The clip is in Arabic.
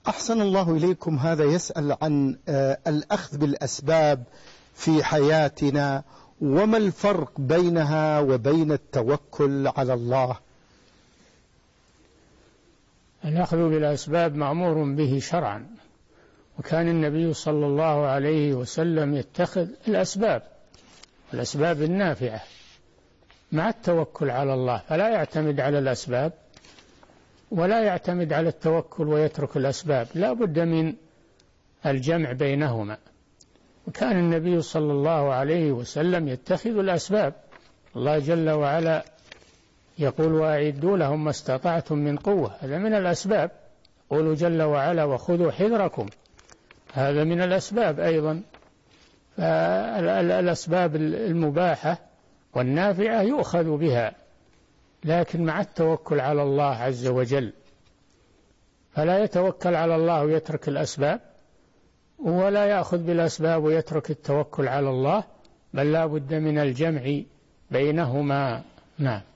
أحسن الله إليكم. هذا يسأل عن الأخذ بالأسباب في حياتنا، وما الفرق بينها وبين التوكل على الله؟ الأخذ بالأسباب مأمور به شرعا، وكان النبي صلى الله عليه وسلم يتخذ الأسباب النافعة مع التوكل على الله، فلا يعتمد على الأسباب ولا يعتمد على التوكل ويترك الأسباب، لا بد من الجمع بينهما. وكان النبي صلى الله عليه وسلم يتخذ الأسباب. الله جل وعلا يقول: وأعدوا لهم ما استطعتم من قوة، هذا من الأسباب. يقول جل وعلا: وخذوا حذركم، هذا من الأسباب أيضا. فالأسباب المباحة والنافعة يؤخذ بها، لكن مع التوكل على الله عز وجل. فلا يتوكل على الله ويترك الأسباب، ولا يأخذ بالأسباب ويترك التوكل على الله، بل لا بد من الجمع بينهما. نعم.